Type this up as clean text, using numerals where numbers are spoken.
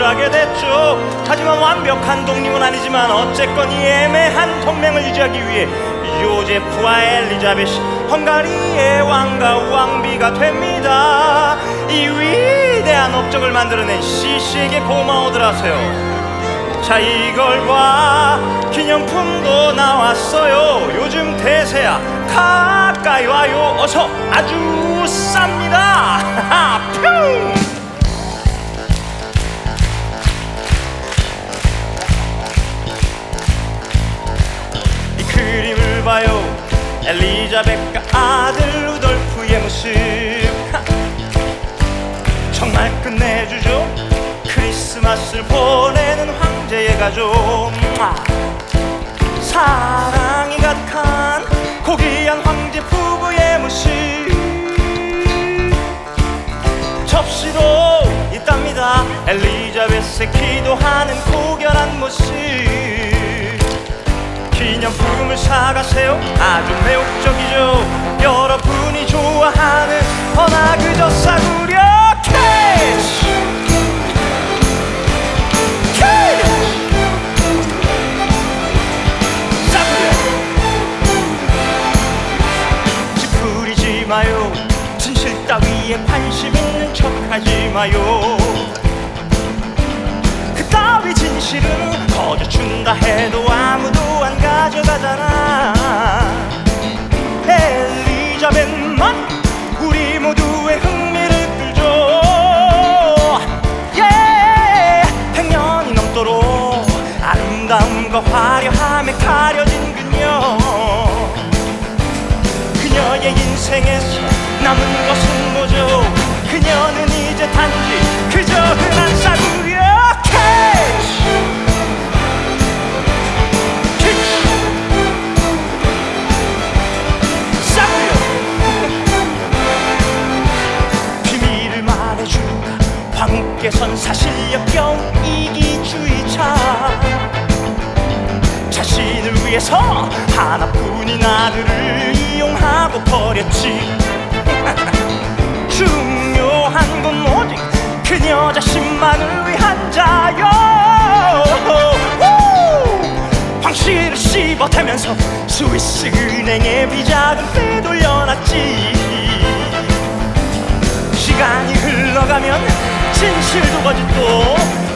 유지하게 됐죠. 하지만 완벽한 독립은 아니지만 어쨌건 이 애매한 동맹을 유지하기 위해 요제프와 엘리자벳이 헝가리의 왕과 왕비가 됩니다. 이 위대한 업적을 만들어낸 시시에게 고마워들 하세요. 자, 이걸 봐, 기념품도 나왔어요. 요즘 대세야. 가까이 와요. 어서. 아주 쌉니다. 뿅. 이 그림을 봐요. 엘리자벳과 아들 루돌프의 모습. 정말 끝내주죠. 크리스마스를 보내는 황제의 가족. 사랑이 가득한 고귀한 황제 부부의 모습. 접시도 있답니다. 엘리자벳의 기도하는 고결한 모습. 기념품을 사가세요. 아주 매혹적이죠. 여러분이 좋아하는 허나 그저 싸구려 캐시. 마요. 진실 따위에 관심 있는 척 하지 마요. 그따위 진실은 거저 준다 해도 아무도 안 가져가잖아. 엘리자벳만 우리 모두의 흥미를 끌죠. 백년이 넘도록 아름다움과 화려함에 가려진 그녀. 그녀의 인생에서 남은 것은 뭐죠? 그녀는 이제 단지 그저 흔한 싸구려 캐치. 싸구려. 비밀을 말해주다 황후께선 사실 역겨운 이기주의자. 자신을 위해서 하나뿐인 아들을 이용하고 버렸지. 중요한 건 오직 그녀 자신만을 위한 자요. 황씨를 씹어대면서 스위스 은행의 비자금 빼돌려놨지. 시간이 흘러가면 진실도 거짓도